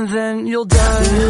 and then you'll die.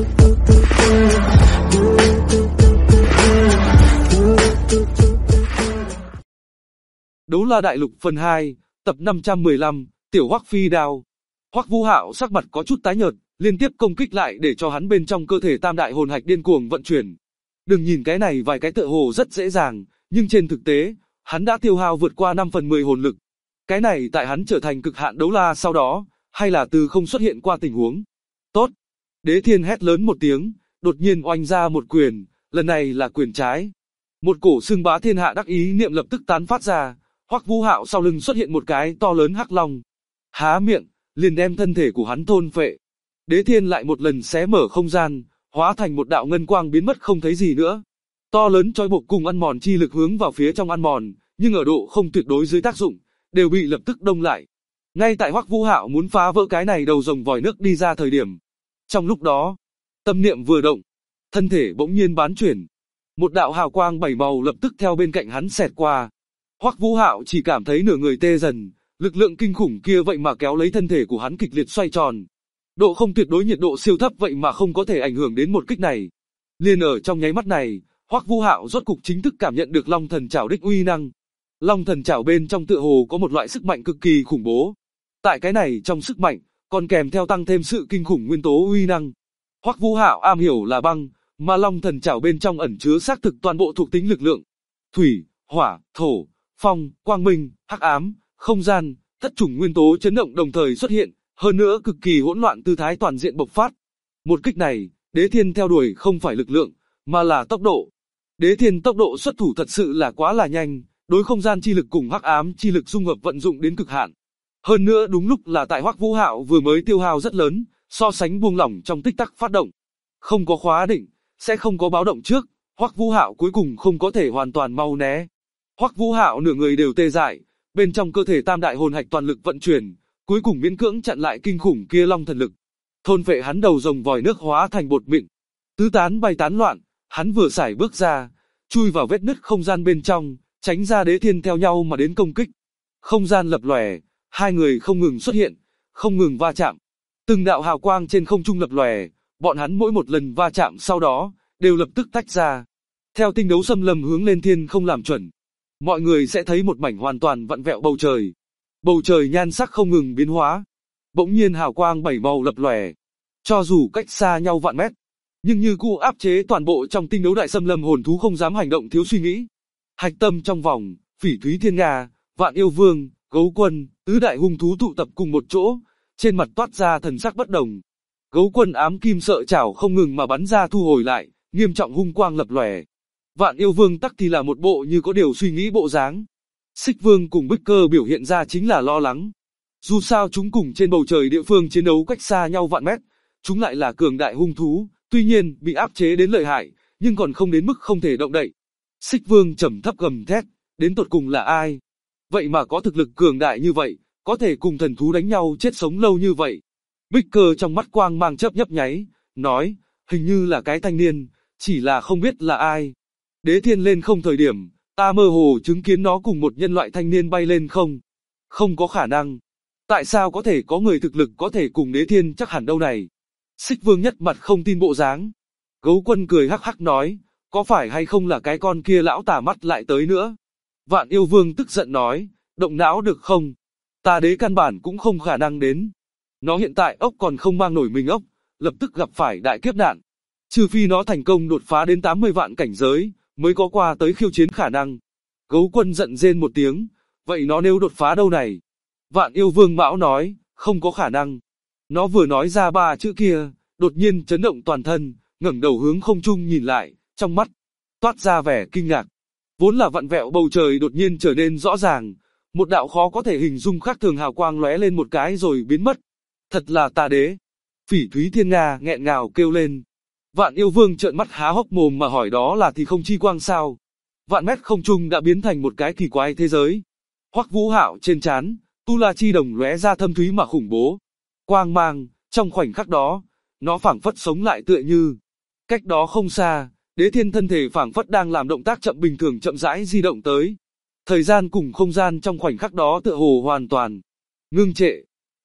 Đấu La Đại Lục phần 2, tập 515, Tiểu Hoắc phi đao. Hoắc Vũ Hạo sắc mặt có chút tái nhợt, liên tiếp công kích lại để cho hắn bên trong cơ thể tam đại hồn hạch điên cuồng vận chuyển. Đừng nhìn cái này vài cái tựa hồ rất dễ dàng, nhưng trên thực tế, hắn đã tiêu hao vượt qua 5/10 hồn lực. Cái này tại hắn trở thành cực hạn đấu la sau đó, hay là từ không xuất hiện qua tình huống. Tốt! Đế Thiên hét lớn một tiếng, đột nhiên oanh ra một quyền, lần này là quyền trái. Một cổ xưng bá thiên hạ đắc ý niệm lập tức tán phát ra, Hoắc Vũ Hạo sau lưng xuất hiện một cái to lớn hắc long. Há miệng, liền đem thân thể của hắn thôn phệ. Đế Thiên lại một lần xé mở không gian, hóa thành một đạo ngân quang biến mất không thấy gì nữa. To lớn trói buộc cùng ăn mòn chi lực hướng vào phía trong ăn mòn, nhưng ở độ không tuyệt đối dưới tác dụng, đều bị lập tức đông lại. Ngay tại Hoắc Vũ Hạo muốn phá vỡ cái này đầu rồng vòi nước đi ra thời điểm. Trong lúc đó, tâm niệm vừa động, thân thể bỗng nhiên bán chuyển. Một đạo hào quang 7 màu lập tức theo bên cạnh hắn xẹt qua. Hoắc Vũ Hạo chỉ cảm thấy nửa người tê dần, lực lượng kinh khủng kia vậy mà kéo lấy thân thể của hắn kịch liệt xoay tròn. Độ không tuyệt đối nhiệt độ siêu thấp vậy mà không có thể ảnh hưởng đến một kích này. Liền ở trong nháy mắt này, Hoắc Vũ Hạo rốt cục chính thức cảm nhận được Long Thần Chảo đích uy năng. Long Thần Chảo bên trong tựa hồ có một loại sức mạnh cực kỳ khủng bố. Tại cái này trong sức mạnh, còn kèm theo tăng thêm sự kinh khủng nguyên tố uy năng. Hoắc Vũ Hạo am hiểu là băng, mà Long Thần Chảo bên trong ẩn chứa xác thực toàn bộ thuộc tính lực lượng. Thủy, hỏa, thổ, phong, quang minh, hắc ám, không gian, thất chủng nguyên tố chấn động đồng thời xuất hiện, hơn nữa cực kỳ hỗn loạn tư thái toàn diện bộc phát. Một kích này, Đế Thiên theo đuổi không phải lực lượng, mà là tốc độ. Đế Thiên tốc độ xuất thủ thật sự là quá là nhanh, đối không gian chi lực cùng hắc ám chi lực dung hợp vận dụng đến cực hạn. Hơn nữa đúng lúc là tại Hoắc Vũ Hạo vừa mới tiêu hao rất lớn, so sánh buông lỏng trong tích tắc phát động. Không có khóa định, sẽ không có báo động trước, Hoắc Vũ Hạo cuối cùng không có thể hoàn toàn mau né. Hoắc Vũ Hạo nửa người đều tê dại, bên trong cơ thể tam đại hồn hạch toàn lực vận chuyển, cuối cùng miễn cưỡng chặn lại kinh khủng kia long thần lực. Thôn vệ hắn đầu rồng vòi nước hóa thành bột mịn, tứ tán bay tán loạn, hắn vừa sải bước ra, chui vào vết nứt không gian bên trong, tránh ra Đế Thiên theo nhau mà đến công kích. Không gian lập lòe, hai người không ngừng xuất hiện, không ngừng va chạm. Từng đạo hào quang trên không trung lập lòe, bọn hắn mỗi một lần va chạm sau đó, đều lập tức tách ra. Theo tinh đấu xâm lâm hướng lên thiên không làm chuẩn, mọi người sẽ thấy một mảnh hoàn toàn vặn vẹo bầu trời. Bầu trời nhan sắc không ngừng biến hóa. Bỗng nhiên hào quang 7 màu lập lòe. Cho dù cách xa nhau vạn mét, nhưng như cũ áp chế toàn bộ trong tinh đấu đại xâm lâm hồn thú không dám hành động thiếu suy nghĩ. Hạch tâm trong vòng, Phỉ Thúy Thiên Nga, Vạn Yêu Vương, Gấu Quân, tứ đại hung thú tụ tập cùng một chỗ, trên mặt toát ra thần sắc bất đồng. Gấu Quân ám kim sợ chảo không ngừng mà bắn ra thu hồi lại, nghiêm trọng hung quang lập lòe. Vạn Yêu Vương tắc thì là một bộ như có điều suy nghĩ bộ dáng. Xích Vương cùng Bích Cơ biểu hiện ra chính là lo lắng. Dù sao chúng cùng trên bầu trời địa phương chiến đấu cách xa nhau vạn mét, chúng lại là cường đại hung thú, tuy nhiên bị áp chế đến lợi hại, nhưng còn không đến mức không thể động đậy. Xích Vương trầm thấp gầm thét, đến tột cùng là ai? Vậy mà có thực lực cường đại như vậy, có thể cùng thần thú đánh nhau chết sống lâu như vậy. Bích Cơ trong mắt quang mang chớp nhấp nháy, nói, hình như là cái thanh niên, chỉ là không biết là ai. Đế Thiên lên không thời điểm, ta mơ hồ chứng kiến nó cùng một nhân loại thanh niên bay lên không. Không có khả năng. Tại sao có thể có người thực lực có thể cùng Đế Thiên chắc hẳn đâu này? Xích Vương nhất mặt không tin bộ dáng. Gấu Quân cười hắc hắc nói, có phải hay không là cái con kia lão tà mắt lại tới nữa? Vạn Yêu Vương tức giận nói, động não được không? Ta Đế căn bản cũng không khả năng đến. Nó hiện tại ốc còn không mang nổi mình ốc, lập tức gặp phải đại kiếp nạn. Trừ phi nó thành công đột phá đến 80 vạn cảnh giới, mới có qua tới khiêu chiến khả năng. Gấu Quân giận rên một tiếng, vậy nó nếu đột phá đâu này? Vạn Yêu Vương Mão nói, không có khả năng. Nó vừa nói ra ba chữ kia, đột nhiên chấn động toàn thân, ngẩng đầu hướng không trung nhìn lại, trong mắt toát ra vẻ kinh ngạc. Vốn là vặn vẹo bầu trời đột nhiên trở nên rõ ràng, một đạo khó có thể hình dung khác thường hào quang lóe lên một cái rồi biến mất. Thật là tà đế. Phỉ Thúy Thiên Nga nghẹn ngào kêu lên. Vạn Yêu Vương trợn mắt há hốc mồm mà hỏi đó là thì không chi quang sao? Vạn mét không trung đã biến thành một cái kỳ quái thế giới. Hoắc Vũ Hạo trên trán, tu la chi đồng lóe ra thâm thúy mà khủng bố. Quang mang, trong khoảnh khắc đó, nó phảng phất sống lại tựa như. Cách đó không xa, Đế Thiên thân thể phảng phất đang làm động tác chậm bình thường chậm rãi di động tới. Thời gian cùng không gian trong khoảnh khắc đó tựa hồ hoàn toàn ngưng trệ.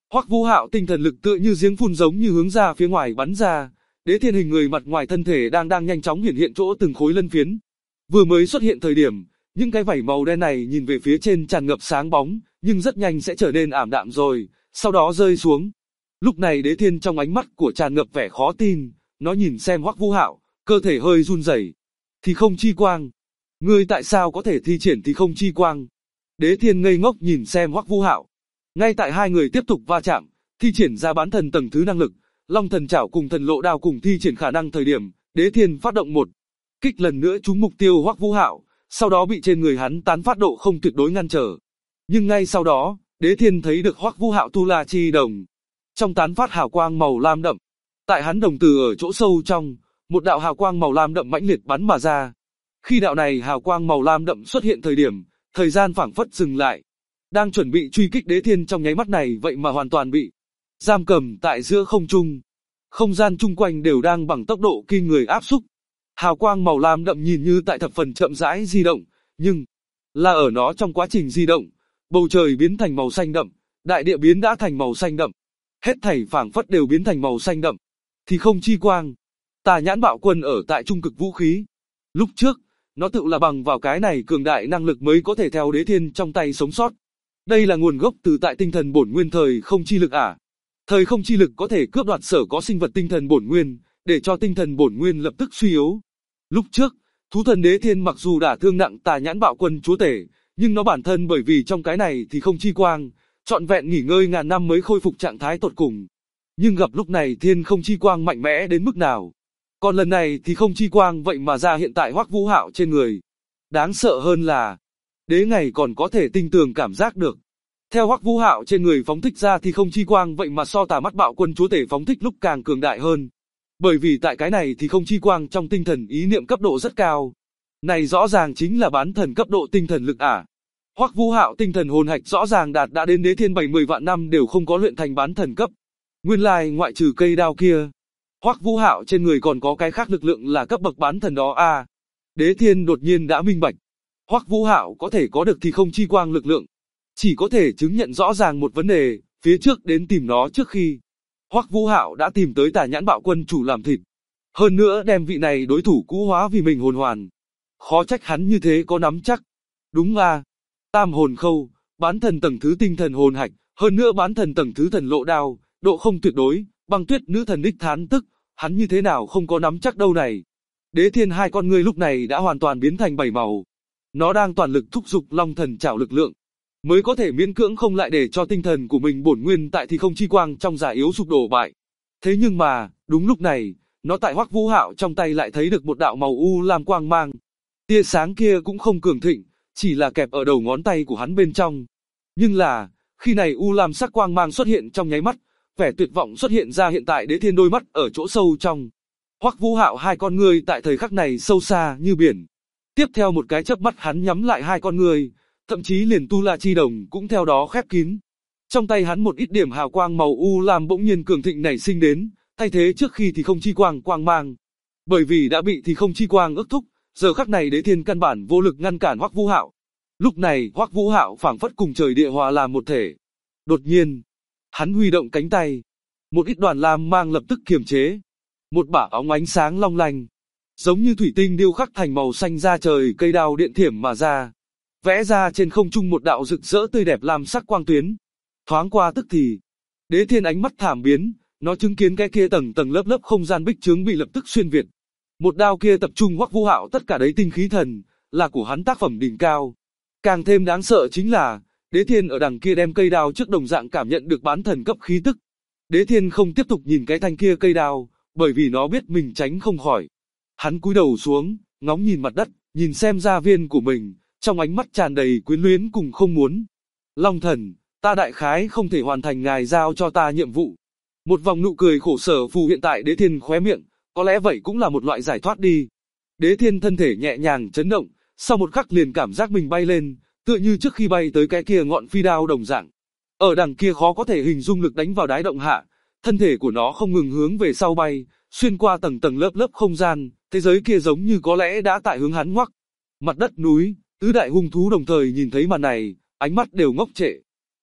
Hoắc Vũ Hạo tinh thần lực tựa như giếng phun giống như hướng ra phía ngoài bắn ra, Đế Thiên hình người mặt ngoài thân thể đang nhanh chóng hiển hiện chỗ từng khối lân phiến. Vừa mới xuất hiện thời điểm, những cái vảy màu đen này nhìn về phía trên tràn ngập sáng bóng, nhưng rất nhanh sẽ trở nên ảm đạm rồi, sau đó rơi xuống. Lúc này Đế Thiên trong ánh mắt của tràn ngập vẻ khó tin, nó nhìn xem Hoắc Vũ Hạo, cơ thể hơi run rẩy. Thì không chi quang, ngươi tại sao có thể thi triển thì không chi quang? Đế Thiên ngây ngốc nhìn xem Hoắc Vũ Hạo. Ngay tại hai người tiếp tục va chạm, thi triển ra bán thần tầng thứ năng lực, Long Thần Chảo cùng Thần Lộ Đao cùng thi triển khả năng thời điểm, Đế Thiên phát động một kích lần nữa trúng mục tiêu Hoắc Vũ Hạo, sau đó bị trên người hắn tán phát độ không tuyệt đối ngăn trở. Nhưng ngay sau đó, Đế Thiên thấy được Hoắc Vũ Hạo tu la chi đồng, trong tán phát hào quang màu lam đậm. Tại hắn đồng tử ở chỗ sâu trong, một đạo hào quang màu lam đậm mãnh liệt bắn mà ra. Khi đạo này hào quang màu lam đậm xuất hiện thời điểm, thời gian phảng phất dừng lại. Đang chuẩn bị truy kích Đế Thiên trong nháy mắt này vậy mà hoàn toàn bị giam cầm tại giữa không trung. Không gian chung quanh đều đang bằng tốc độ kinh người áp xúc. Hào quang màu lam đậm nhìn như tại thập phần chậm rãi di động, nhưng là ở nó trong quá trình di động, bầu trời biến thành màu xanh đậm, đại địa biến đã thành màu xanh đậm. Hết thảy phảng phất đều biến thành màu xanh đậm. Thì không chi quang. Tà Nhãn Bạo Quân ở tại trung cực vũ khí. Lúc trước, nó tự là bằng vào cái này cường đại năng lực mới có thể theo Đế Thiên trong tay sống sót. Đây là nguồn gốc từ tại tinh thần bổn nguyên thời không chi lực à? Thời không chi lực có thể cướp đoạt sở có sinh vật tinh thần bổn nguyên, để cho tinh thần bổn nguyên lập tức suy yếu. Lúc trước, thú thần Đế Thiên mặc dù đả thương nặng Tà Nhãn Bạo Quân chúa tể, nhưng nó bản thân bởi vì trong cái này thì không chi quang, trọn vẹn nghỉ ngơi ngàn năm mới khôi phục trạng thái tột cùng. Nhưng gặp lúc này thiên không chi quang mạnh mẽ đến mức nào? Còn lần này thì không chi quang vậy mà ra hiện tại Hoắc Vũ Hạo trên người. Đáng sợ hơn là, Đế Ngày còn có thể tinh tường cảm giác được. Theo Hoắc Vũ Hạo trên người phóng thích ra thì không chi quang vậy mà so Tà Mắt Bạo Quân chúa tể phóng thích lúc càng cường đại hơn. Bởi vì tại cái này thì không chi quang trong tinh thần ý niệm cấp độ rất cao. Này rõ ràng chính là bán thần cấp độ tinh thần lực à. Hoắc Vũ Hạo tinh thần hồn hạch rõ ràng đạt đã đến Đế Thiên 70 vạn năm đều không có luyện thành bán thần cấp. Nguyên lai ngoại trừ cây đao kia, Hoắc Vũ Hạo trên người còn có cái khác lực lượng là cấp bậc bán thần đó à. Đế Thiên đột nhiên đã minh bạch. Hoắc Vũ Hạo có thể có được thì không chi quang lực lượng. Chỉ có thể chứng nhận rõ ràng một vấn đề, phía trước đến tìm nó trước khi. Hoắc Vũ Hạo đã tìm tới Tà Nhãn Bạo Quân chủ làm thịt. Hơn nữa đem vị này đối thủ cũ hóa vì mình hồn hoàn. Khó trách hắn như thế có nắm chắc. Đúng à. Tam hồn khâu, bán thần tầng thứ tinh thần hồn hạch, hơn nữa bán thần tầng thứ thần lộ đao, độ không tuyệt đối, Băng Tuyết nữ thần đích thán tức, hắn như thế nào không có nắm chắc đâu này. Đế Thiên hai con ngươi lúc này đã hoàn toàn biến thành bảy màu. Nó đang toàn lực thúc giục Long Thần Chảo lực lượng, mới có thể miễn cưỡng không lại để cho tinh thần của mình bổn nguyên tại thì không chi quang trong giả yếu sụp đổ bại. Thế nhưng mà, đúng lúc này, nó tại Hoắc Vũ Hạo trong tay lại thấy được một đạo màu u lam quang mang. Tia sáng kia cũng không cường thịnh, chỉ là kẹp ở đầu ngón tay của hắn bên trong. Nhưng là, khi này u lam sắc quang mang xuất hiện trong nháy mắt, vẻ tuyệt vọng xuất hiện ra hiện tại Đế Thiên đôi mắt ở chỗ sâu trong. Hoắc Vũ Hạo hai con ngươi tại thời khắc này sâu xa như biển. Tiếp theo một cái chớp mắt hắn nhắm lại hai con ngươi, thậm chí liền tu la chi đồng cũng theo đó khép kín. Trong tay hắn một ít điểm hào quang màu u lam bỗng nhiên cường thịnh nảy sinh đến, thay thế trước khi thì không chi quang quang mang. Bởi vì đã bị thì không chi quang ức thúc, giờ khắc này Đế Thiên căn bản vô lực ngăn cản Hoắc Vũ Hạo. Lúc này Hoắc Vũ Hạo phảng phất cùng trời địa hòa làm một thể. Đột nhiên, hắn huy động cánh tay, một ít đoàn lam mang lập tức kiềm chế. Một bả óng ánh sáng long lanh, giống như thủy tinh điêu khắc thành màu xanh da trời cây đao điện thiểm mà ra, vẽ ra trên không trung một đạo rực rỡ tươi đẹp lam sắc quang tuyến. Thoáng qua tức thì, Đế Thiên ánh mắt thảm biến, nó chứng kiến cái kia tầng tầng lớp lớp không gian bích chướng bị lập tức xuyên việt. Một đao kia tập trung Hoắc Vũ Hạo tất cả đấy tinh khí thần, là của hắn tác phẩm đỉnh cao. Càng thêm đáng sợ chính là, Đế Thiên ở đằng kia đem cây đao trước đồng dạng cảm nhận được bán thần cấp khí tức. Đế Thiên không tiếp tục nhìn cái thanh kia cây đao, bởi vì nó biết mình tránh không khỏi. Hắn cúi đầu xuống, ngóng nhìn mặt đất, nhìn xem gia viên của mình, trong ánh mắt tràn đầy quyến luyến cùng không muốn. Long thần, ta đại khái không thể hoàn thành ngài giao cho ta nhiệm vụ. Một vòng nụ cười khổ sở phù hiện tại Đế Thiên khóe miệng, có lẽ vậy cũng là một loại giải thoát đi. Đế Thiên thân thể nhẹ nhàng chấn động, sau một khắc liền cảm giác mình bay lên, tựa như trước khi bay tới cái kia ngọn phi đao đồng dạng. Ở đằng kia khó có thể hình dung lực đánh vào đáy động hạ, thân thể của nó không ngừng hướng về sau bay, xuyên qua tầng tầng lớp lớp không gian, thế giới kia giống như có lẽ đã tại hướng hắn ngoắc. Mặt đất núi, tứ đại hung thú đồng thời nhìn thấy màn này, ánh mắt đều ngốc trệ.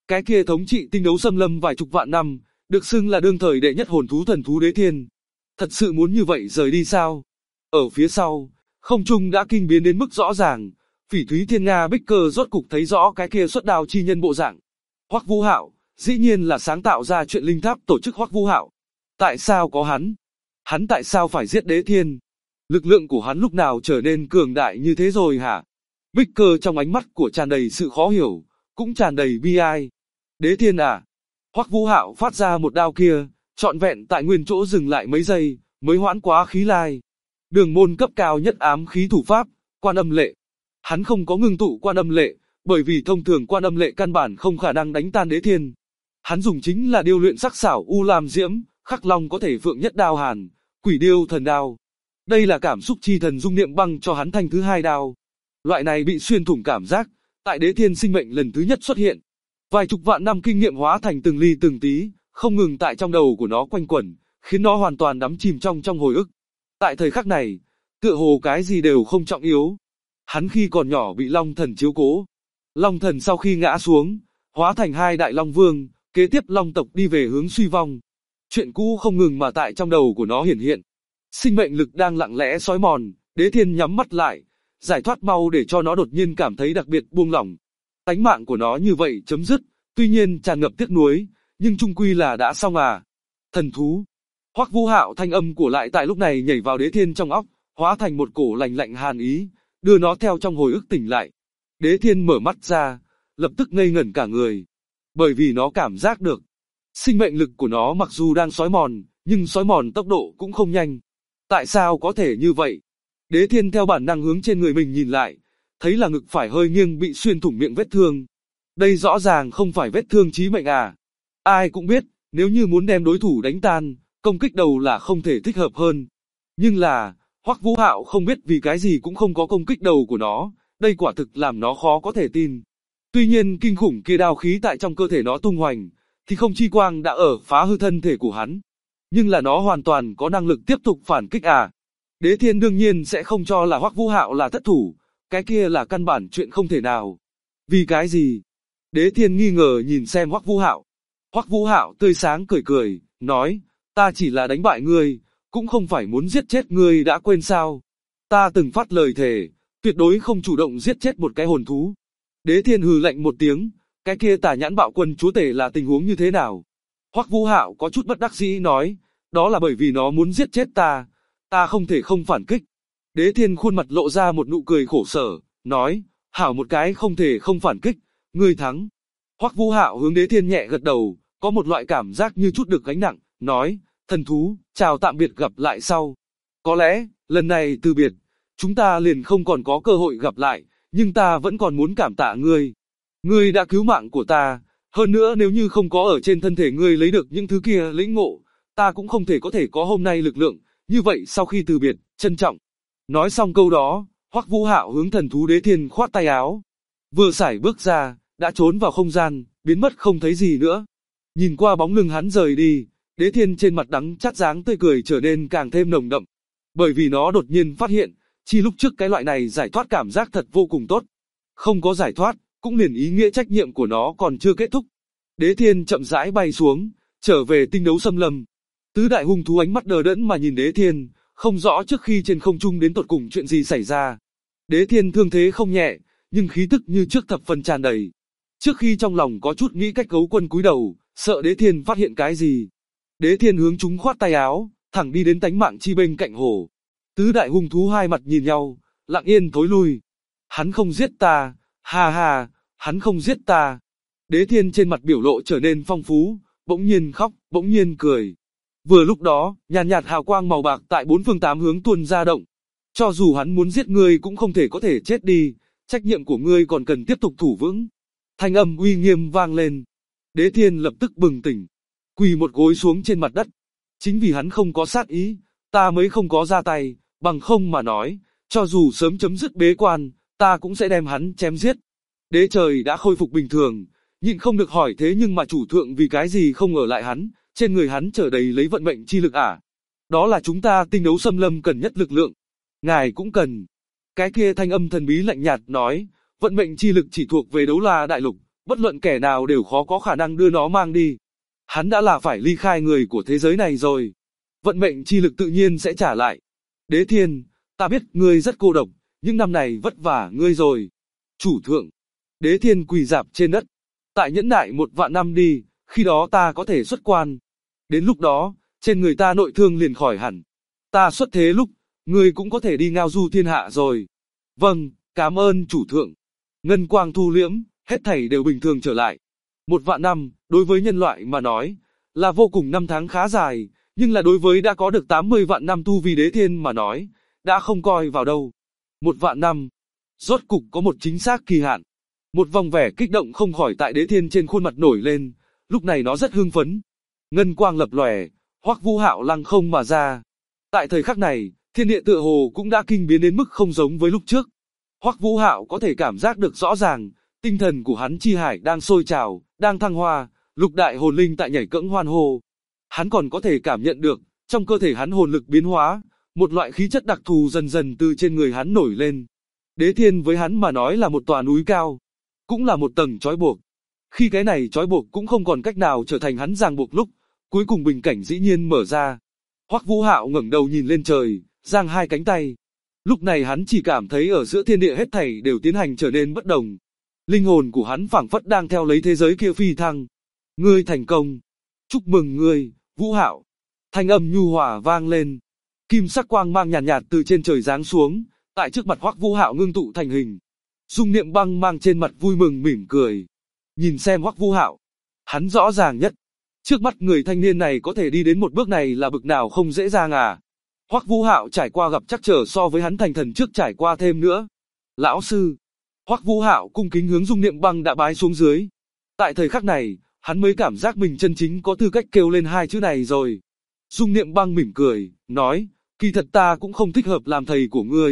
Cái kia thống trị tinh đấu xâm lâm vài chục vạn năm, được xưng là đương thời đệ nhất hồn thú thần thú Đế Thiên. Thật sự muốn như vậy rời đi sao? Ở phía sau, không trung đã kinh biến đến mức rõ ràng, Phỉ Thúy Thiên Nga Bích Cơ rốt cục thấy rõ cái kia xuất đao chi nhân bộ dạng. Hoắc Vũ Hạo, dĩ nhiên là sáng tạo ra chuyện linh tháp tổ chức Hoắc Vũ Hạo. Tại sao có hắn? Hắn tại sao phải giết Đế Thiên? Lực lượng của hắn lúc nào trở nên cường đại như thế rồi hả? Bích Cơ trong ánh mắt của tràn đầy sự khó hiểu, cũng tràn đầy bi ai. Đế Thiên à? Hoắc Vũ Hạo phát ra một đao kia, trọn vẹn tại nguyên chỗ dừng lại mấy giây, mới hoãn quá khí lai. Đường môn cấp cao nhất ám khí thủ pháp, Quan Âm Lệ. Hắn không có ngưng tụ Quan Âm Lệ, bởi vì thông thường Quan Âm Lệ căn bản không khả năng đánh tan Đế Thiên. Hắn dùng chính là điêu luyện sắc xảo U Lam Diễm, Khắc Long có thể Phượng Nhất Đao Hàn, Quỷ Điêu Thần Đao. Đây là cảm xúc chi thần dung niệm băng cho hắn thanh thứ hai đao. Loại này bị xuyên thủng cảm giác, tại Đế Thiên sinh mệnh lần thứ nhất xuất hiện. Vài chục vạn năm kinh nghiệm hóa thành từng ly từng tí, không ngừng tại trong đầu của nó quanh quẩn, khiến nó hoàn toàn đắm chìm trong hồi ức. Tại thời khắc này, tựa hồ cái gì đều không trọng yếu. Hắn khi còn nhỏ bị Long Thần chiếu cố. Long Thần sau khi ngã xuống, hóa thành hai đại Long Vương, kế tiếp Long tộc đi về hướng suy vong. Chuyện cũ không ngừng mà tại trong đầu của nó hiển hiện. Sinh mệnh lực đang lặng lẽ xói mòn, Đế Thiên nhắm mắt lại, giải thoát mau để cho nó đột nhiên cảm thấy đặc biệt buông lỏng. Tánh mạng của nó như vậy chấm dứt, tuy nhiên tràn ngập tiếc nuối, nhưng chung quy là đã xong à. Thần thú. Hoắc Vũ Hạo thanh âm của lại tại lúc này nhảy vào Đế Thiên trong óc, hóa thành một cổ lạnh lạnh hàn ý, đưa nó theo trong hồi ức tỉnh lại. Đế Thiên mở mắt ra, lập tức ngây ngẩn cả người, bởi vì nó cảm giác được, sinh mệnh lực của nó mặc dù đang xói mòn, nhưng xói mòn tốc độ cũng không nhanh. Tại sao có thể như vậy? Đế Thiên theo bản năng hướng trên người mình nhìn lại, thấy là ngực phải hơi nghiêng bị xuyên thủng miệng vết thương. Đây rõ ràng không phải vết thương chí mệnh à. Ai cũng biết, nếu như muốn đem đối thủ đánh tan, công kích đầu là không thể thích hợp hơn. Nhưng là, Hoắc Vũ Hạo không biết vì cái gì cũng không có công kích đầu của nó, đây quả thực làm nó khó có thể tin. Tuy nhiên kinh khủng kia đao khí tại trong cơ thể nó tung hoành, thì không chi quang đã ở phá hư thân thể của hắn. Nhưng là nó hoàn toàn có năng lực tiếp tục phản kích à. Đế Thiên đương nhiên sẽ không cho là Hoắc Vũ Hạo là thất thủ, cái kia là căn bản chuyện không thể nào. Vì cái gì? Đế Thiên nghi ngờ nhìn xem Hoắc Vũ Hạo. Hoắc Vũ Hạo tươi sáng cười cười, nói, ta chỉ là đánh bại ngươi, cũng không phải muốn giết chết ngươi, đã quên sao? Ta từng phát lời thề, tuyệt đối không chủ động giết chết một cái hồn thú. Đế Thiên hừ lạnh một tiếng, cái kia Tà Nhãn Bạo Quân chúa tể là tình huống như thế nào? Hoắc Vũ Hạo có chút bất đắc dĩ nói, đó là bởi vì nó muốn giết chết ta, ta không thể không phản kích. Đế Thiên khuôn mặt lộ ra một nụ cười khổ sở, nói, hảo một cái không thể không phản kích, ngươi thắng. Hoắc Vũ Hạo hướng Đế Thiên nhẹ gật đầu, có một loại cảm giác như chút được gánh nặng, nói, thần thú, chào tạm biệt, gặp lại sau. Có lẽ, lần này từ biệt, chúng ta liền không còn có cơ hội gặp lại, nhưng ta vẫn còn muốn cảm tạ ngươi. Ngươi đã cứu mạng của ta, hơn nữa nếu như không có ở trên thân thể ngươi lấy được những thứ kia lĩnh ngộ, ta cũng không thể có hôm nay lực lượng, như vậy sau khi từ biệt, trân trọng. Nói xong câu đó, Hoắc Vũ Hạo hướng thần thú Đế Thiên khoát tay áo. Vừa sải bước ra, đã trốn vào không gian, biến mất không thấy gì nữa. Nhìn qua bóng lưng hắn rời đi, Đế Thiên trên mặt đắng chát dáng tươi cười trở nên càng thêm nồng đậm. Bởi vì nó đột nhiên phát hiện, chi lúc trước cái loại này giải thoát cảm giác thật vô cùng tốt. Không có giải thoát, cũng liền ý nghĩa trách nhiệm của nó còn chưa kết thúc. Đế Thiên chậm rãi bay xuống, trở về tinh đấu xâm lâm. Tứ đại hung thú ánh mắt đờ đẫn mà nhìn Đế Thiên, không rõ trước khi trên không trung đến tột cùng chuyện gì xảy ra. Đế Thiên thương thế không nhẹ, nhưng khí tức như trước thập phần tràn đầy. Trước khi trong lòng có chút nghĩ cách Gấu Quân cúi đầu, sợ Đế Thiên phát hiện cái gì. Đế Thiên hướng chúng khoát tay áo, thẳng đi đến tánh mạng chi bên cạnh hồ. Tứ đại hung thú hai mặt nhìn nhau, lặng yên thối lui. Hắn không giết ta, ha ha, hắn không giết ta. Đế Thiên trên mặt biểu lộ trở nên phong phú, bỗng nhiên khóc, bỗng nhiên cười. Vừa lúc đó, nhàn nhạt hào quang màu bạc tại bốn phương tám hướng tuôn ra động. Cho dù hắn muốn giết ngươi cũng không thể có thể chết đi, trách nhiệm của ngươi còn cần tiếp tục thủ vững. Thanh âm uy nghiêm vang lên. Đế Thiên lập tức bừng tỉnh, quỳ một gối xuống trên mặt đất. Chính vì hắn không có sát ý, ta mới không có ra tay, bằng không mà nói, cho dù sớm chấm dứt bế quan, ta cũng sẽ đem hắn chém giết. Đế trời đã khôi phục bình thường, nhịn không được hỏi thế nhưng mà chủ thượng vì cái gì không ở lại hắn, trên người hắn trở đầy lấy vận mệnh chi lực à? Đó là chúng ta tinh đấu xâm lâm cần nhất lực lượng. Ngài cũng cần. Cái kia thanh âm thần bí lạnh nhạt nói, vận mệnh chi lực chỉ thuộc về Đấu La Đại Lục, bất luận kẻ nào đều khó có khả năng đưa nó mang đi. Hắn đã là phải ly khai người của thế giới này rồi. Vận mệnh chi lực tự nhiên sẽ trả lại. Đế Thiên, ta biết ngươi rất cô độc, những năm này vất vả ngươi rồi. Chủ thượng. Đế Thiên quỳ rạp trên đất. Tại nhẫn nại 1 vạn năm đi, khi đó ta có thể xuất quan. Đến lúc đó, trên người ta nội thương liền khỏi hẳn. Ta xuất thế lúc, ngươi cũng có thể đi ngao du thiên hạ rồi. Vâng, cảm ơn chủ thượng. Ngân quang thu liễm, hết thảy đều bình thường trở lại. 1 vạn năm, đối với nhân loại mà nói, là vô cùng năm tháng khá dài, nhưng là đối với đã có được 80 vạn năm tu vi Đế Thiên mà nói, đã không coi vào đâu. 1 vạn năm, rốt cục có một chính xác kỳ hạn. Một vòng vẻ kích động không khỏi tại Đế Thiên trên khuôn mặt nổi lên, lúc này nó rất hưng phấn. Ngân quang lập lòe, Hoắc Vũ Hạo lăng không mà ra. Tại thời khắc này, thiên địa tựa hồ cũng đã kinh biến đến mức không giống với lúc trước. Hoắc Vũ Hạo có thể cảm giác được rõ ràng, tinh thần của hắn chi hải đang sôi trào, đang thăng hoa, lục đại hồn linh tại nhảy cẫng hoan hô. Hắn còn có thể cảm nhận được, trong cơ thể hắn hồn lực biến hóa, một loại khí chất đặc thù dần dần từ trên người hắn nổi lên. Đế Thiên với hắn mà nói là một tòa núi cao, cũng là một tầng trói buộc. Khi cái này trói buộc cũng không còn cách nào trở thành hắn ràng buộc lúc, cuối cùng bình cảnh dĩ nhiên mở ra. Hoắc Vũ Hạo ngẩng đầu nhìn lên trời, giang hai cánh tay. Lúc này hắn chỉ cảm thấy ở giữa thiên địa hết thảy đều tiến hành trở nên bất đồng. Linh hồn của hắn phảng phất đang theo lấy thế giới kia phi thăng. Ngươi thành công. Chúc mừng ngươi, Vũ Hạo. Thanh âm nhu hòa vang lên. Kim sắc quang mang nhàn nhạt từ trên trời giáng xuống, tại trước mặt Hoắc Vũ Hạo ngưng tụ thành hình. Dung Niệm Băng mang trên mặt vui mừng mỉm cười. Nhìn xem Hoắc Vũ Hạo, hắn rõ ràng nhất. Trước mắt người thanh niên này có thể đi đến một bước này là bực nào không dễ dàng à. Hoắc Vũ Hạo trải qua gặp trắc trở so với hắn thành thần trước trải qua thêm nữa. Lão sư. Hoắc Vũ Hạo cung kính hướng Dung Niệm Băng đã bái xuống dưới. Tại thời khắc này, hắn mới cảm giác mình chân chính có tư cách kêu lên hai chữ này rồi. Dung Niệm Băng mỉm cười, nói, kỳ thật ta cũng không thích hợp làm thầy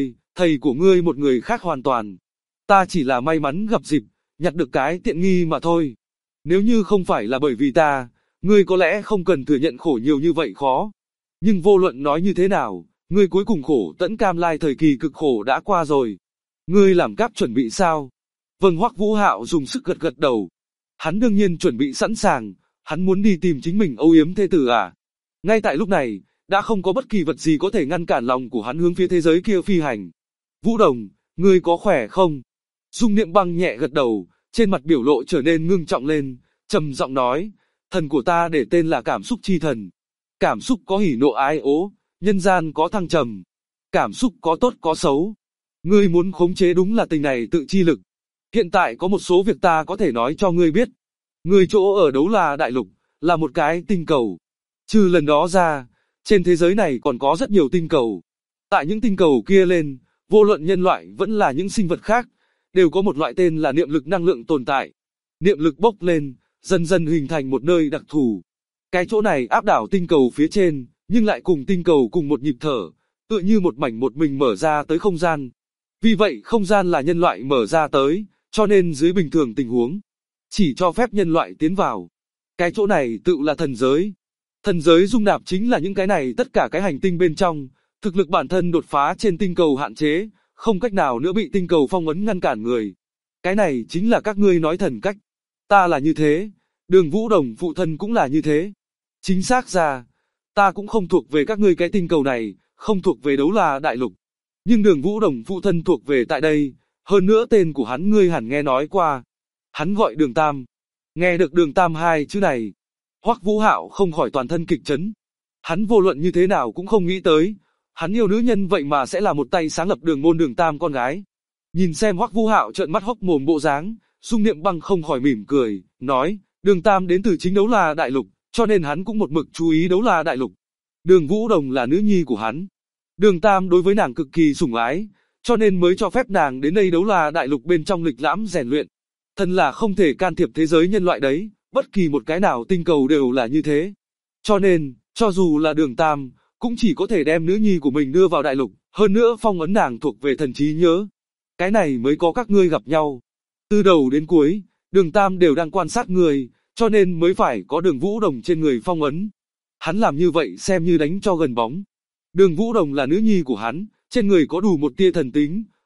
của ngươi một người khác hoàn toàn. Ta chỉ là may mắn gặp dịp, nhặt được cái tiện nghi mà thôi. Nếu như không phải là bởi vì ta, ngươi có lẽ không cần thừa nhận khổ nhiều như vậy khó. Nhưng vô luận nói như thế nào, ngươi cuối cùng khổ tẫn cam lai thời kỳ cực khổ đã qua rồi. Ngươi làm cáp chuẩn bị sao? Vâng, Hoắc Vũ Hạo dùng sức gật gật đầu. Hắn đương nhiên chuẩn bị sẵn sàng, hắn muốn đi tìm chính mình âu yếm thê tử à. Ngay tại lúc này, đã không có bất kỳ vật gì có thể ngăn cản lòng của hắn hướng phía thế giới kia phi hành. Vũ Đồng, ngươi có khỏe không? Dung Niệm Băng nhẹ gật đầu, trên mặt biểu lộ trở nên ngưng trọng lên, trầm giọng nói, thần của ta để tên là cảm xúc chi thần. Cảm xúc có hỉ nộ ái ố, nhân gian có thăng trầm. Cảm xúc có tốt có xấu. Ngươi muốn khống chế đúng là tình này tự chi lực. Hiện tại có một số việc ta có thể nói cho ngươi biết. Ngươi chỗ ở Đấu La Đại Lục, là một cái tinh cầu. Trừ lần đó ra, trên thế giới này còn có rất nhiều tinh cầu. Tại những tinh cầu kia lên, vô luận nhân loại vẫn là những sinh vật khác, đều có một loại tên là niệm lực năng lượng tồn tại. Niệm lực bốc lên, dần dần hình thành một nơi đặc thù. Cái chỗ này áp đảo tinh cầu phía trên, nhưng lại cùng tinh cầu cùng một nhịp thở, tựa như một mảnh một mình mở ra tới không gian. Vì vậy không gian là nhân loại mở ra tới, cho nên dưới bình thường tình huống, chỉ cho phép nhân loại tiến vào. Cái chỗ này tự là thần giới. Thần giới dung nạp chính là những cái này tất cả cái hành tinh bên trong, thực lực bản thân đột phá trên tinh cầu hạn chế, không cách nào nữa bị tinh cầu phong ấn ngăn cản người. Cái này chính là các ngươi nói thần cách. Ta là như thế, Đường Vũ Đồng phụ thân cũng là như thế. Chính xác ra, ta cũng không thuộc về các ngươi cái tinh cầu này, không thuộc về Đấu La Đại Lục. Nhưng Đường Vũ Đồng phụ thân thuộc về tại đây, hơn nữa tên của hắn ngươi hẳn nghe nói qua. Hắn gọi Đường Tam. Nghe được Đường Tam hai chữ này, Hoắc Vũ Hạo không khỏi toàn thân kịch chấn. Hắn vô luận như thế nào cũng không nghĩ tới, hắn yêu nữ nhân vậy mà sẽ là một tay sáng lập đường môn Đường Tam con gái. Nhìn xem Hoắc Vũ Hạo trợn mắt hốc mồm bộ dáng, Dung Niệm Băng không khỏi mỉm cười, nói, Đường Tam đến từ chính Đấu La Đại Lục, cho nên hắn cũng một mực chú ý Đấu La Đại Lục. Đường Vũ Đồng là nữ nhi của hắn. Đường Tam đối với nàng cực kỳ sủng ái, cho nên mới cho phép nàng đến đây Đấu La Đại Lục bên trong lịch lãm rèn luyện. Thần là không thể can thiệp thế giới nhân loại đấy, bất kỳ một cái nào tinh cầu đều là như thế. Cho nên, cho dù là Đường Tam, cũng chỉ có thể đem nữ nhi của mình đưa vào đại lục, hơn nữa phong ấn nàng thuộc về thần trí nhớ. Cái này mới có các ngươi gặp nhau. Từ đầu đến cuối, Đường Tam đều đang quan sát người, cho nên mới phải có Đường Vũ Đồng trên người phong ấn. Hắn làm như vậy xem như đánh cho gần bóng. Đường Vũ Đồng là nữ nhi của hắn, trên người có đủ một tia thần tính,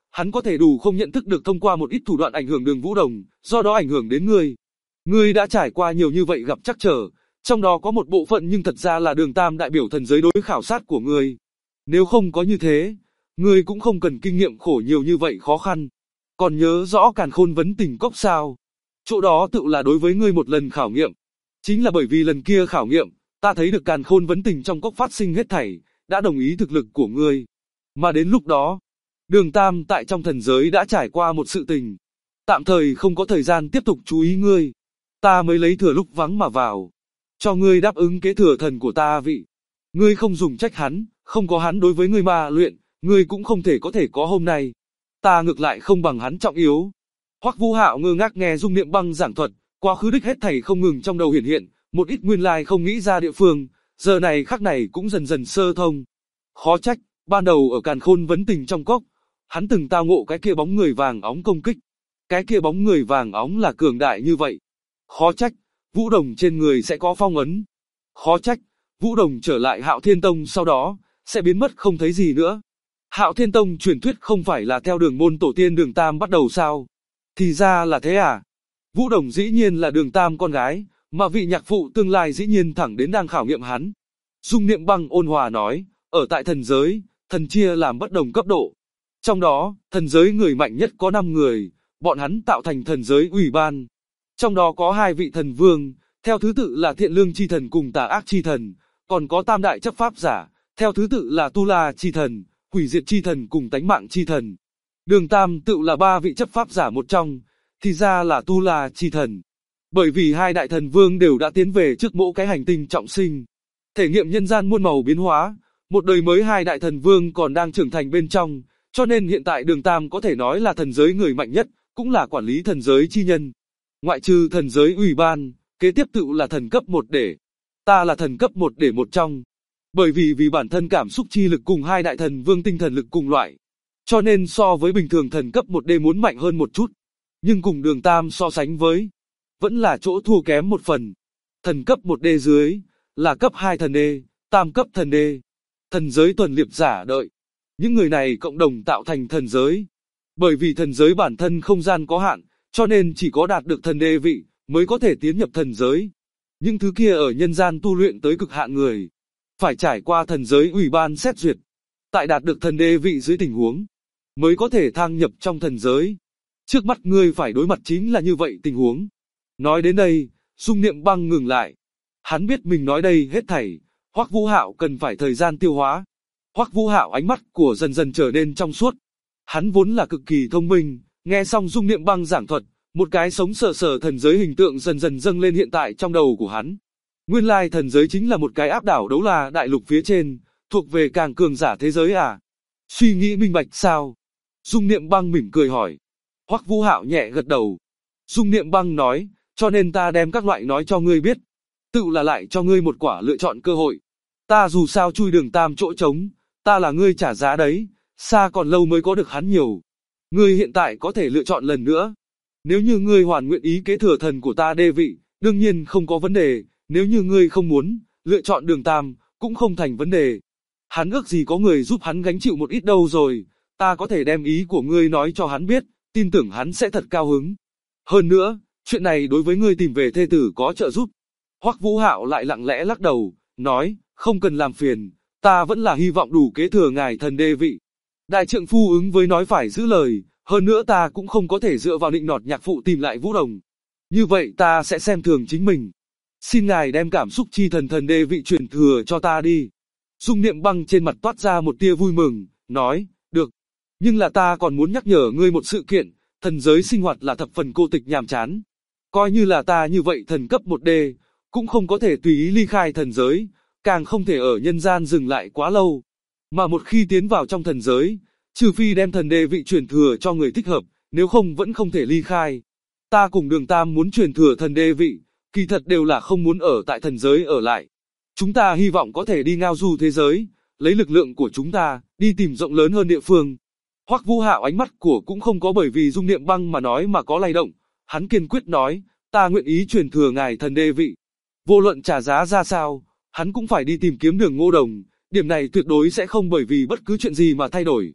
hắn có thể đủ không nhận thức được thông qua một ít thủ đoạn ảnh hưởng Đường Vũ Đồng, do đó ảnh hưởng đến ngươi. Ngươi đã trải qua nhiều như vậy gặp trắc trở, trong đó có một bộ phận nhưng thật ra là Đường Tam đại biểu thần giới đối khảo sát của ngươi. Nếu không có như thế, ngươi cũng không cần kinh nghiệm khổ nhiều như vậy khó khăn. Còn nhớ rõ Càn Khôn vấn tình cốc sao? Chỗ đó tự là đối với ngươi một lần khảo nghiệm. Chính là bởi vì lần kia khảo nghiệm, ta thấy được Càn Khôn vấn tình trong cốc phát sinh hết thảy, đã đồng ý thực lực của ngươi. Mà đến lúc đó, Đường Tam tại trong thần giới đã trải qua một sự tình. Tạm thời không có thời gian tiếp tục chú ý ngươi. Ta mới lấy thừa lúc vắng mà vào. Cho ngươi đáp ứng kế thừa thần của ta vị. Ngươi không dùng trách hắn, không có hắn đối với ngươi mà luyện, ngươi cũng không thể có hôm nay. Ta ngược lại không bằng hắn trọng yếu. Hoắc Vũ Hạo ngơ ngác nghe Dung Niệm Băng giảng thuật, quá khứ đích hết thảy không ngừng trong đầu hiển hiện, một ít nguyên lai không nghĩ ra địa phương, giờ này khắc này cũng dần dần sơ thông. Khó trách, ban đầu ở Càn Khôn vấn tình trong cốc, hắn từng tao ngộ cái kia bóng người vàng óng công kích. Cái kia bóng người vàng óng là cường đại như vậy. Khó trách, Vũ Đồng trên người sẽ có phong ấn. Khó trách, Vũ Đồng trở lại Hạo Thiên Tông sau đó, sẽ biến mất không thấy gì nữa. Hạo Thiên Tông truyền thuyết không phải là theo Đường môn tổ tiên Đường Tam bắt đầu sao? Thì ra là thế à? Vũ Đồng dĩ nhiên là Đường Tam con gái, mà vị nhạc phụ tương lai dĩ nhiên thẳng đến đang khảo nghiệm hắn. Dung Niệm Băng ôn hòa nói, ở tại thần giới, thần chia làm bất đồng cấp độ. Trong đó, thần giới người mạnh nhất có 5 người, bọn hắn tạo thành thần giới ủy ban. Trong đó có 2 vị thần vương, theo thứ tự là Thiện Lương chi thần cùng Tà Ác chi thần, còn có tam đại chấp pháp giả, theo thứ tự là Tu La chi thần, Hủy Diệt chi thần cùng Tánh Mạng chi thần. Đường Tam tự là 3 vị chấp pháp giả một trong, thì ra là Tu La chi thần. Bởi vì 2 đại thần vương đều đã tiến về trước mỗi cái hành tinh trọng sinh, thể nghiệm nhân gian muôn màu biến hóa, một đời mới 2 đại thần vương còn đang trưởng thành bên trong, cho nên hiện tại Đường Tam có thể nói là thần giới người mạnh nhất, cũng là quản lý thần giới chi nhân. Ngoại trừ thần giới ủy ban, kế tiếp tự là thần cấp 1 để. Ta là thần cấp 1 để một trong. Bởi vì bản thân cảm xúc chi lực cùng 2 đại thần vương tinh thần lực cùng loại, cho nên so với bình thường thần cấp 1D muốn mạnh hơn một chút. Nhưng cùng Đường Tam so sánh với, vẫn là chỗ thua kém một phần. Thần cấp 1D dưới, là cấp 2 thần D, tam cấp thần D. Thần giới tuần liệp giả đợi. Những người này cộng đồng tạo thành thần giới. Bởi vì thần giới bản thân không gian có hạn, cho nên chỉ có đạt được thần đê vị, mới có thể tiến nhập thần giới. Những thứ kia ở nhân gian tu luyện tới cực hạn người, phải trải qua thần giới ủy ban xét duyệt. Tại đạt được thần đê vị dưới tình huống, mới có thể thăng nhập trong thần giới. Trước mắt ngươi phải đối mặt chính là như vậy tình huống. Nói đến đây, Dung Niệm Băng ngừng lại. Hắn biết mình nói đây hết thảy, Hoắc Vũ Hạo cần phải thời gian tiêu hóa. Hoắc Vũ Hạo ánh mắt của dần dần trở nên trong suốt. Hắn vốn là cực kỳ thông minh, nghe xong Dung Niệm Băng giảng thuật, một cái sống sờ sờ thần giới hình tượng dần dần dâng lên hiện tại trong đầu của hắn. Nguyên lai thần giới chính là một cái áp đảo đấu la đại lục phía trên, thuộc về càng cường giả thế giới à? Suy nghĩ minh bạch sao? Dung Niệm Băng mỉm cười hỏi. Hoắc Vũ Hạo nhẹ gật đầu. Dung Niệm Băng nói, cho nên ta đem các loại nói cho ngươi biết. Tự là lại cho ngươi một quả lựa chọn cơ hội. Ta dù sao chui Đường Tam chỗ trống, ta là ngươi trả giá đấy, xa còn lâu mới có được hắn nhiều. Ngươi hiện tại có thể lựa chọn lần nữa. Nếu như ngươi hoàn nguyện ý kế thừa thần của ta đê vị, đương nhiên không có vấn đề, nếu như ngươi không muốn, lựa chọn Đường Tam, cũng không thành vấn đề. Hắn ước gì có người giúp hắn gánh chịu một ít đâu rồi, ta có thể đem ý của ngươi nói cho hắn biết, tin tưởng hắn sẽ thật cao hứng. Hơn nữa, chuyện này đối với ngươi tìm về thê tử có trợ giúp. Hoắc Vũ Hạo lại lặng lẽ lắc đầu, nói, không cần làm phiền, ta vẫn là hy vọng đủ kế thừa ngài thần đê vị. Đại trượng phu ứng với nói phải giữ lời, hơn nữa ta cũng không có thể dựa vào nịnh nọt nhạc phụ tìm lại Vũ Đồng. Như vậy ta sẽ xem thường chính mình. Xin ngài đem cảm xúc chi thần đê vị truyền thừa cho ta đi. Dung Niệm Băng trên mặt toát ra một tia vui mừng, nói, được. Nhưng là ta còn muốn nhắc nhở ngươi một sự kiện, thần giới sinh hoạt là thập phần cô tịch nhàm chán. Coi như là ta như vậy thần cấp 1D, cũng không có thể tùy ý ly khai thần giới, càng không thể ở nhân gian dừng lại quá lâu. Mà một khi tiến vào trong thần giới, trừ phi đem thần đê vị truyền thừa cho người thích hợp, nếu không vẫn không thể ly khai. Ta cùng Đường Tam muốn truyền thừa thần đê vị, kỳ thật đều là không muốn ở tại thần giới ở lại. Chúng ta hy vọng có thể đi ngao du thế giới, lấy lực lượng của chúng ta, đi tìm rộng lớn hơn địa phương. Hoắc Vũ Hạo ánh mắt của cũng không có bởi vì Dung Niệm Băng mà nói mà có lay động, hắn kiên quyết nói, ta nguyện ý truyền thừa ngài thần đê vị. Vô luận trả giá ra sao, hắn cũng phải đi tìm kiếm Đường Ngô Đồng, điểm này tuyệt đối sẽ không bởi vì bất cứ chuyện gì mà thay đổi.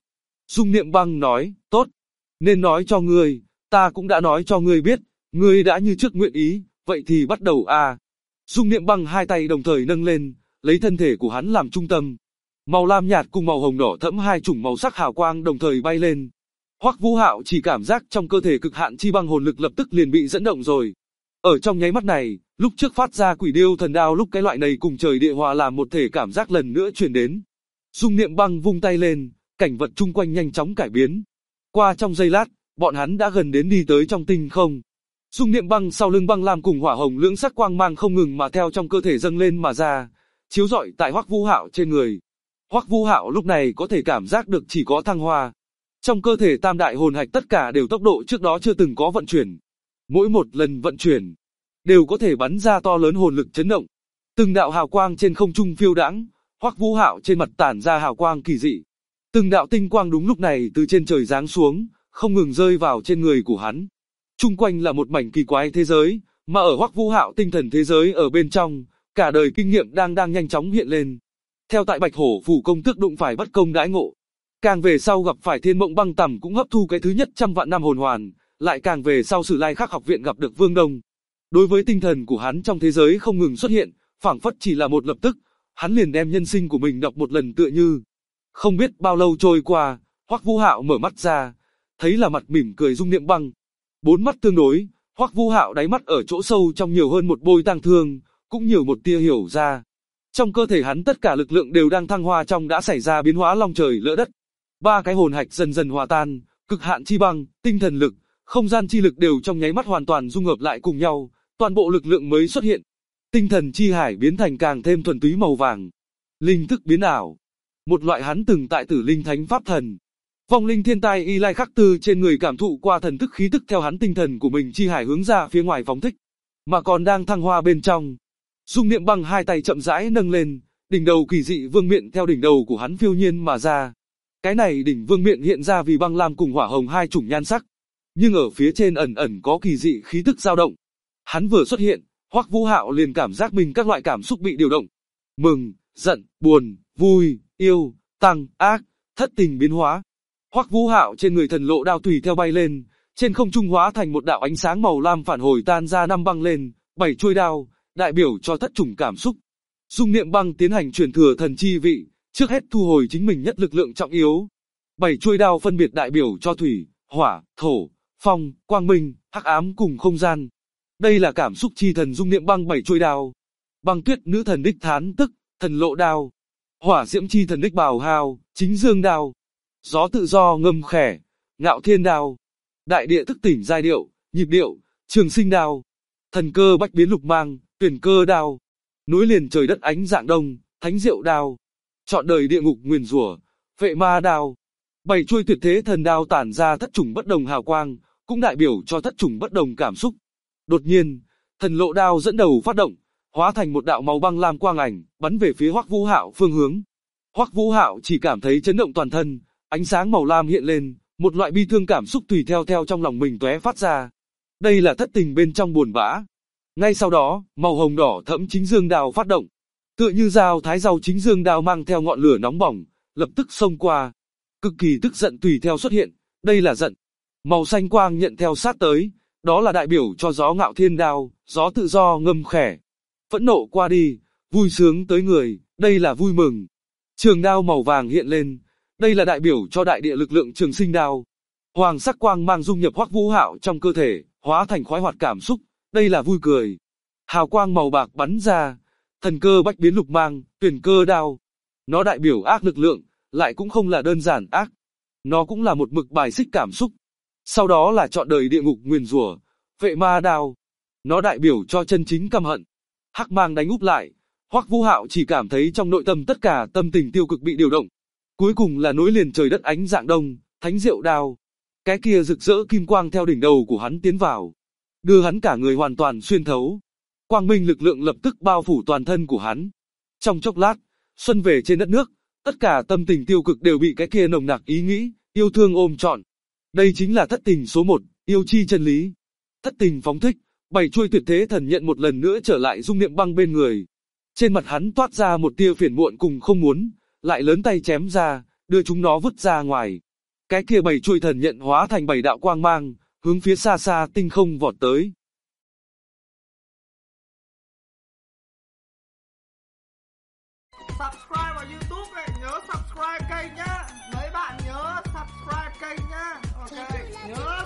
Dung Niệm Băng nói, tốt, nên nói cho ngươi, ta cũng đã nói cho ngươi biết, ngươi đã như trước nguyện ý, vậy thì bắt đầu a. Dung Niệm Băng hai tay đồng thời nâng lên, lấy thân thể của hắn làm trung tâm. Màu lam nhạt cùng màu hồng đỏ thẫm hai chủng màu sắc hào quang đồng thời bay lên. Hoắc Vũ Hạo chỉ cảm giác trong cơ thể cực hạn chi băng hồn lực lập tức liền bị dẫn động rồi. Ở trong nháy mắt này, lúc trước phát ra Quỷ Điêu Thần Đao lúc cái loại này cùng trời địa hòa làm một thể cảm giác lần nữa truyền đến. Dung Niệm Băng vung tay lên, cảnh vật chung quanh nhanh chóng cải biến. Qua trong giây lát, bọn hắn đã gần đến đi tới trong tinh không. Dung Niệm Băng sau lưng băng lam cùng hỏa hồng lưỡng sắc quang mang không ngừng mà theo trong cơ thể dâng lên mà ra, chiếu rọi tại Hoắc Vũ Hạo trên người. Hoắc Vũ Hạo lúc này có thể cảm giác được chỉ có thăng hoa. Trong cơ thể tam đại hồn hạch tất cả đều tốc độ trước đó chưa từng có vận chuyển. Mỗi một lần vận chuyển, đều có thể bắn ra to lớn hồn lực chấn động. Từng đạo hào quang trên không trung phiêu đãng, Hoắc Vũ Hạo trên mặt tản ra hào quang kỳ dị. Từng đạo tinh quang đúng lúc này từ trên trời giáng xuống, không ngừng rơi vào trên người của hắn. Chung quanh là một mảnh kỳ quái thế giới, mà ở Hoắc Vũ Hạo tinh thần thế giới ở bên trong, cả đời kinh nghiệm đang nhanh chóng hiện lên. Theo tại Bạch Hổ phủ công tước đụng phải bất công đãi ngộ, càng về sau gặp phải Thiên Mộng Băng Tầm cũng hấp thu cái thứ nhất 100 vạn năm hồn hoàn, lại càng về sau Sử Lai Khắc học viện gặp được Vương Đông. Đối với tinh thần của hắn trong thế giới không ngừng xuất hiện, phảng phất chỉ là một lập tức, hắn liền đem nhân sinh của mình đọc một lần tựa như. Không biết bao lâu trôi qua, Hoắc Vũ Hạo mở mắt ra, thấy là mặt mỉm cười Dung Niệm Băng. Bốn mắt tương đối, Hoắc Vũ Hạo đáy mắt ở chỗ sâu trong nhiều hơn một bôi tang thương, cũng nhiều một tia hiểu ra. Trong cơ thể hắn tất cả lực lượng đều đang thăng hoa trong đã xảy ra biến hóa long trời lỡ đất. Ba cái hồn hạch dần dần hòa tan, cực hạn chi băng, tinh thần lực, không gian chi lực đều trong nháy mắt hoàn toàn dung hợp lại cùng nhau, toàn bộ lực lượng mới xuất hiện. Tinh thần chi hải biến thành càng thêm thuần túy màu vàng. Linh thức biến ảo. Một loại hắn từng tại Tử Linh Thánh Pháp Thần. Vong linh thiên tai y lai khắc tư trên người cảm thụ qua thần thức khí tức theo hắn tinh thần của mình chi hải hướng ra phía ngoài phóng thích, mà còn đang thăng hoa bên trong. Dung Niệm Băng hai tay chậm rãi nâng lên, đỉnh đầu kỳ dị vương miện theo đỉnh đầu của hắn phiêu nhiên mà ra. Cái này đỉnh vương miện hiện ra vì băng lam cùng hỏa hồng hai chủng nhan sắc, nhưng ở phía trên ẩn ẩn có kỳ dị khí tức dao động. Hắn vừa xuất hiện, Hoắc Vũ Hạo liền cảm giác mình các loại cảm xúc bị điều động. Mừng, giận, buồn, vui, yêu, tăng, ác, thất tình biến hóa. Hoắc Vũ Hạo trên người thần lộ đao tùy theo bay lên, trên không trung hóa thành một đạo ánh sáng màu lam phản hồi tan ra năm băng lên, 7 chuôi đao, đại biểu cho thất chủng cảm xúc. Dung Niệm Băng tiến hành truyền thừa thần chi vị, trước hết thu hồi chính mình nhất lực lượng trọng yếu. 7 chuôi đao phân biệt đại biểu cho thủy, hỏa, thổ, phong, quang minh, hắc ám cùng không gian. Đây là cảm xúc chi thần Dung Niệm Băng 7 chuôi đao. Băng tuyết nữ thần đích thán tức, thần lộ đao. Hỏa diễm chi thần đích bào hao, chính dương đao. Gió tự do ngâm khẻ, ngạo thiên đao. Đại địa thức tỉnh giai điệu, nhịp điệu, trường sinh đao. Thần cơ bách biến lục mang, tuyển cơ đao. Núi liền trời đất ánh dạng đông, thánh diệu đao. Trọn đời địa ngục nguyền rủa, vệ ma đao. 7 chuôi tuyệt thế thần đao tản ra thất chủng bất đồng hào quang, cũng đại biểu cho thất chủng bất đồng cảm xúc. Đột nhiên, thần lộ đao dẫn đầu phát động, hóa thành một đạo màu băng lam quang ảnh, bắn về phía Hoắc Vũ Hạo phương hướng. Hoắc Vũ Hạo chỉ cảm thấy chấn động toàn thân, ánh sáng màu lam hiện lên, một loại bi thương cảm xúc tùy theo trong lòng mình tóe phát ra. Đây là thất tình bên trong buồn bã. Ngay sau đó, màu hồng đỏ thẫm chính dương đao phát động, tựa như dao thái rau chính dương đao mang theo ngọn lửa nóng bỏng, lập tức xông qua. Cực kỳ tức giận tùy theo xuất hiện, đây là giận. Màu xanh quang nhận theo sát tới, đó là đại biểu cho gió ngạo thiên đao, gió tự do ngâm khẻ. Phẫn nộ qua đi, vui sướng tới người, đây là vui mừng. Trường đao màu vàng hiện lên, đây là đại biểu cho đại địa lực lượng trường sinh đao. Hoàng sắc quang mang dung nhập Hoắc Vũ Hạo trong cơ thể, hóa thành khoái hoạt cảm xúc, đây là vui cười. Hào quang màu bạc bắn ra, thần cơ bách biến lục mang, tuyển cơ đao. Nó đại biểu ác lực lượng, lại cũng không là đơn giản ác. Nó cũng là một mực bài xích cảm xúc. Sau đó là trọn đời địa ngục nguyền rủa, vệ ma đao. Nó đại biểu cho chân chính căm hận. Hắc mang đánh úp lại, Hoắc Vũ Hạo chỉ cảm thấy trong nội tâm tất cả tâm tình tiêu cực bị điều động. Cuối cùng là nối liền trời đất ánh dạng đông, thánh diệu đao. Cái kia rực rỡ kim quang theo đỉnh đầu của hắn tiến vào, đưa hắn cả người hoàn toàn xuyên thấu. Quang minh lực lượng lập tức bao phủ toàn thân của hắn. Trong chốc lát, xuân về trên đất nước, tất cả tâm tình tiêu cực đều bị cái kia nồng nặc ý nghĩ, yêu thương ôm trọn. Đây chính là thất tình số 1, yêu chi chân lý. Thất tình phóng thích, 7 chuôi tuyệt thế thần nhận một lần nữa trở lại Dung Niệm Băng bên người. Trên mặt hắn toát ra một tia phiền muộn cùng không muốn, lại lớn tay chém ra, đưa chúng nó vứt ra ngoài. Cái kia 7 chuôi thần nhận hóa thành 7 đạo quang mang, hướng phía xa xa tinh không vọt tới. Subscribe vào YouTube này, nhớ subscribe kênh nhá. Mấy bạn nhớ subscribe kênh nhá. Ok, nhớ.